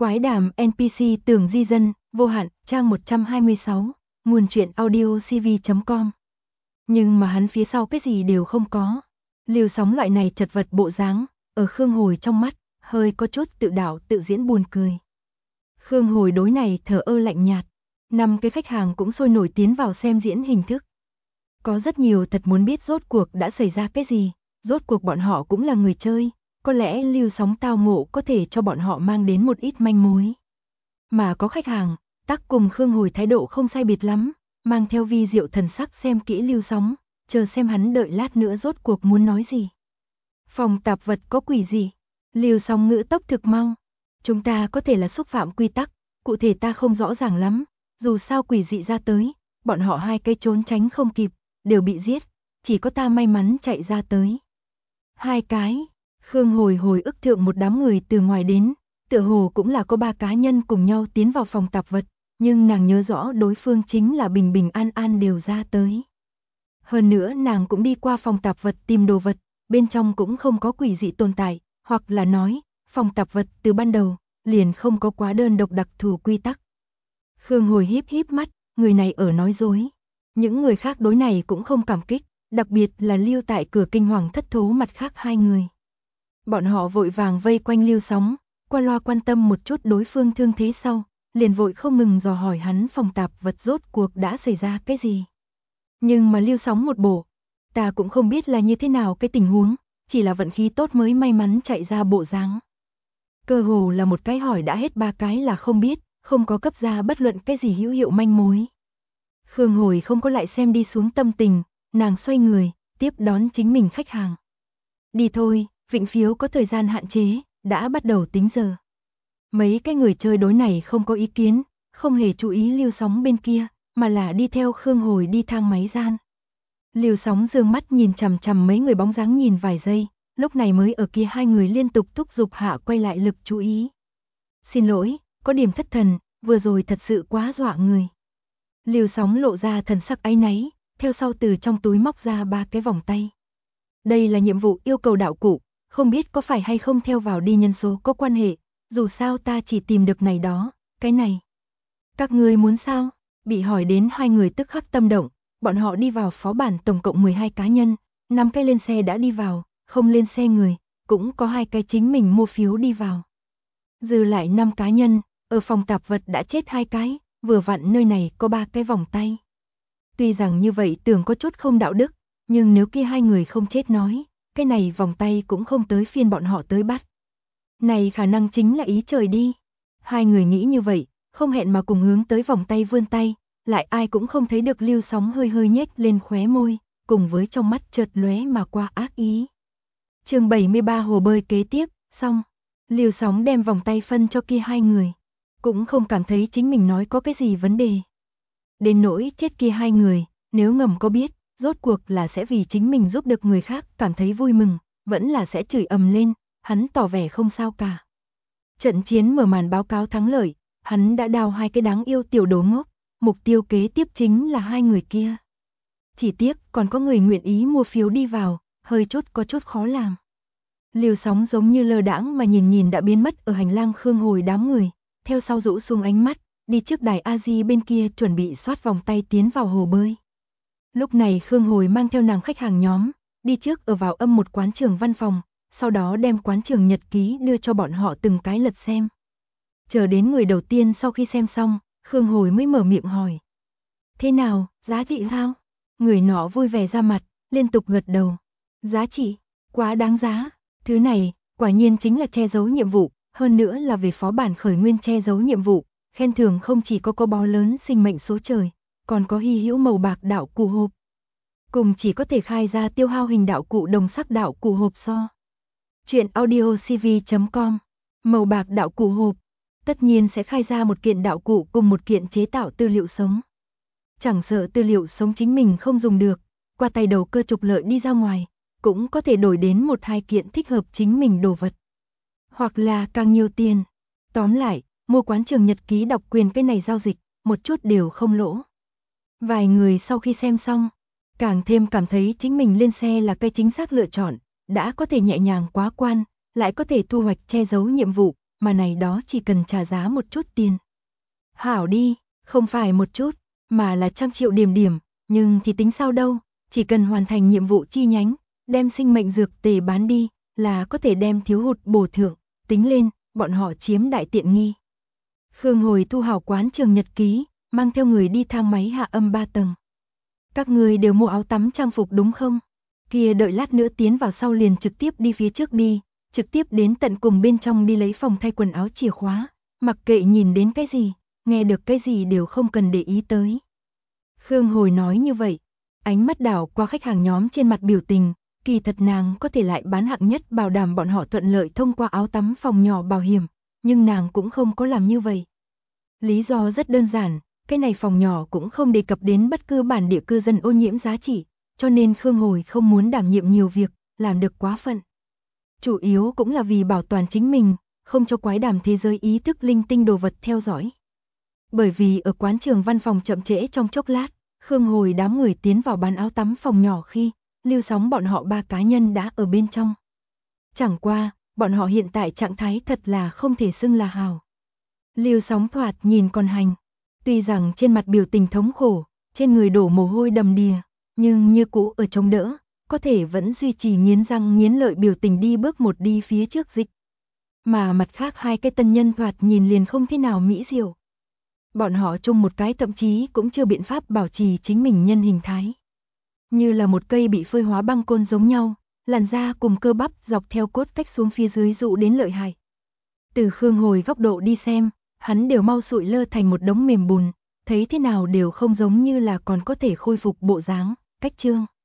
Quái đàm NPC Tường Di Dân, vô hạn, trang 126, nguồn truyện audio cv.com. Nhưng mà hắn phía sau cái gì đều không có. Liều Sóng loại này chật vật bộ dáng, ở Khương Hồi trong mắt, hơi có chút tự đảo tự diễn buồn cười. Khương Hồi đối này thờ ơ lạnh nhạt, 5 cái khách hàng cũng sôi nổi tiến vào xem diễn hình thức. Có rất nhiều thật muốn biết rốt cuộc đã xảy ra cái gì, rốt cuộc bọn họ cũng là người chơi, có lẽ Liều Sóng tao ngộ có thể cho bọn họ mang đến một ít manh mối. Mà có khách hàng, tắc cùng Khương Hồi thái độ không sai biệt lắm, mang theo vi diệu thần sắc xem kỹ Liều Sóng, chờ xem hắn đợi lát nữa rốt cuộc muốn nói gì. Phòng tạp vật có quỷ gì? Liều Sóng ngữ tốc thực mau. Chúng ta có thể là xúc phạm quy tắc, cụ thể ta không rõ ràng lắm, dù sao quỷ dị ra tới, bọn họ 2 cái trốn tránh không kịp, đều bị giết, chỉ có ta may mắn chạy ra tới. 2 cái, Khương Hồi hồi ức thượng một đám người từ ngoài đến, tựa hồ cũng là có 3 cá nhân cùng nhau tiến vào phòng tạp vật, nhưng nàng nhớ rõ đối phương chính là bình bình an an đều ra tới. Hơn nữa nàng cũng đi qua phòng tạp vật tìm đồ vật, bên trong cũng không có quỷ dị tồn tại, hoặc là nói, phòng tạp vật từ ban đầu, liền không có quá đơn độc đặc thù quy tắc. Khương Hồi híp híp mắt, người này ở nói dối. Những người khác đối này cũng không cảm kích, đặc biệt là lưu tại cửa kinh hoàng thất thố mặt khác 2 người. Bọn họ vội vàng vây quanh Liều Sóng, qua loa quan tâm một chút đối phương thương thế sau, liền vội không ngừng dò hỏi hắn phòng tạp vật rốt cuộc đã xảy ra cái gì. Nhưng mà Liều Sóng một bộ, ta cũng không biết là như thế nào cái tình huống, chỉ là vận khí tốt mới may mắn chạy ra bộ dáng. Cơ hồ là một cái hỏi đã hết 3 cái là không biết, không có cấp ra bất luận cái gì hữu hiệu manh mối. Khương Hồi không có lại xem đi xuống tâm tình, nàng xoay người, tiếp đón chính mình khách hàng. Đi thôi, vịnh phiếu có thời gian hạn chế, đã bắt đầu tính giờ. Mấy cái người chơi đối này không có ý kiến, không hề chú ý Liều Sóng bên kia, mà là đi theo Khương Hồi đi thang máy gian. Liều Sóng dương mắt nhìn chằm chằm mấy người bóng dáng nhìn vài giây, lúc này mới ở kia 2 người liên tục thúc giục hạ quay lại lực chú ý. Xin lỗi, có điểm thất thần, vừa rồi thật sự quá dọa người. Liều Sóng lộ ra thần sắc áy náy, theo sau từ trong túi móc ra 3 cái vòng tay. Đây là nhiệm vụ yêu cầu đạo cụ, không biết có phải hay không theo vào đi nhân số có quan hệ, dù sao ta chỉ tìm được này đó, cái này. Các ngươi muốn sao? Bị hỏi đến 2 người tức khắc tâm động, bọn họ đi vào phó bản tổng cộng 12 cá nhân, 5 cái lên xe đã đi vào, không lên xe người, cũng có 2 cái chính mình mua phiếu đi vào. Dư lại 5 cá nhân, ở phòng tạp vật đã chết 2 cái, vừa vặn nơi này có 3 cái vòng tay. Tuy rằng như vậy tưởng có chút không đạo đức, nhưng nếu kia 2 người không chết nói, cái này vòng tay cũng không tới phiên bọn họ tới bắt. Này khả năng chính là ý trời đi. 2 người nghĩ như vậy, không hẹn mà cùng hướng tới vòng tay vươn tay, lại ai cũng không thấy được Liều Sóng hơi hơi nhếch lên khóe môi, cùng với trong mắt chợt lóe mà qua ác ý. Chương 73 hồ bơi kế tiếp, xong. Liều Sóng đem vòng tay phân cho kia 2 người, cũng không cảm thấy chính mình nói có cái gì vấn đề. Đến nỗi chết kia 2 người, nếu ngầm có biết, rốt cuộc là sẽ vì chính mình giúp được người khác cảm thấy vui mừng, vẫn là sẽ chửi ầm lên, hắn tỏ vẻ không sao cả. Trận chiến mở màn báo cáo thắng lợi, hắn đã đào 2 cái đáng yêu tiểu đồ ngốc, mục tiêu kế tiếp chính là 2 người kia. Chỉ tiếc còn có người nguyện ý mua phiếu đi vào, hơi chút có chút khó làm. Liều Sóng giống như lơ đãng mà nhìn đã biến mất ở hành lang Khương Hồi đám người, theo sau rũ xuống ánh mắt, đi trước đài A-di bên kia chuẩn bị xoát vòng tay tiến vào hồ bơi. Lúc này Khương Hồi mang theo nàng khách hàng nhóm, đi trước ở vào âm một quán trường văn phòng, sau đó đem quán trường nhật ký đưa cho bọn họ từng cái lật xem. Chờ đến người đầu tiên sau khi xem xong, Khương Hồi mới mở miệng hỏi. Thế nào, giá trị sao? Người nọ vui vẻ ra mặt, liên tục gật đầu. Giá trị, quá đáng giá. Thứ này, quả nhiên chính là che giấu nhiệm vụ, hơn nữa là về phó bản khởi nguyên che giấu nhiệm vụ, khen thưởng không chỉ có bó lớn sinh mệnh số trời, còn có hy hữu màu bạc đạo cụ hộp. Cùng chỉ có thể khai ra tiêu hao hình đạo cụ đồng sắc đạo cụ hộp so. Chuyện audio cv.com. Màu bạc đạo cụ hộp, tất nhiên sẽ khai ra một kiện đạo cụ cùng một kiện chế tạo tư liệu sống. Chẳng sợ tư liệu sống chính mình không dùng được, qua tay đầu cơ trục lợi đi ra ngoài, cũng có thể đổi đến 1-2 kiện thích hợp chính mình đồ vật. Hoặc là càng nhiều tiền. Tóm lại, mua quán trường nhật ký độc quyền cái này giao dịch, một chút đều không lỗ. Vài người sau khi xem xong, càng thêm cảm thấy chính mình lên xe là cái chính xác lựa chọn, đã có thể nhẹ nhàng quá quan, lại có thể thu hoạch che giấu nhiệm vụ, mà này đó chỉ cần trả giá một chút tiền. Hảo đi, không phải một chút, mà là 100 triệu điểm điểm, nhưng thì tính sao đâu, chỉ cần hoàn thành nhiệm vụ chi nhánh, đem sinh mệnh dược tề bán đi, là có thể đem thiếu hụt bổ thưởng, tính lên, bọn họ chiếm đại tiện nghi. Khương Hồi thu hảo quán trường nhật ký, mang theo người đi thang máy hạ âm 3 tầng. Các người đều mua áo tắm trang phục đúng không? Kia đợi lát nữa tiến vào sau liền trực tiếp đi phía trước đi, trực tiếp đến tận cùng bên trong đi lấy phòng thay quần áo chìa khóa, mặc kệ nhìn đến cái gì, nghe được cái gì đều không cần để ý tới. Khương Hồi nói như vậy, ánh mắt đảo qua khách hàng nhóm trên mặt biểu tình, kỳ thật nàng có thể lại bán hạng nhất bảo đảm bọn họ thuận lợi thông qua áo tắm phòng nhỏ bảo hiểm, nhưng nàng cũng không có làm như vậy. Lý do rất đơn giản, cái này phòng nhỏ cũng không đề cập đến bất cứ bản địa cư dân ô nhiễm giá trị, cho nên Khương Hồi không muốn đảm nhiệm nhiều việc, làm được quá phận. Chủ yếu cũng là vì bảo toàn chính mình, không cho quái đàm thế giới ý thức linh tinh đồ vật theo dõi. Bởi vì ở quán trường văn phòng chậm trễ trong chốc lát, Khương Hồi đám người tiến vào bán áo tắm phòng nhỏ khi, Lưu Sóng bọn họ 3 cá nhân đã ở bên trong. Chẳng qua, bọn họ hiện tại trạng thái thật là không thể xưng là hào. Lưu Sóng thoạt nhìn còn hành, tuy rằng trên mặt biểu tình thống khổ, trên người đổ mồ hôi đầm đìa, nhưng như cũ ở chống đỡ, có thể vẫn duy trì nghiến răng nghiến lợi biểu tình đi bước một đi phía trước dịch. Mà mặt khác hai cái tân nhân thoạt nhìn liền không thế nào mỹ diệu. Bọn họ chung một cái thậm chí cũng chưa biện pháp bảo trì chính mình nhân hình thái. Như là một cây bị phơi hóa băng côn giống nhau, làn da cùng cơ bắp dọc theo cốt cách xuống phía dưới dụ đến lợi hại. Từ Khương Hồi góc độ đi xem, hắn đều mau sụi lơ thành một đống mềm bùn, thấy thế nào đều không giống như là còn có thể khôi phục bộ dáng, cách trương.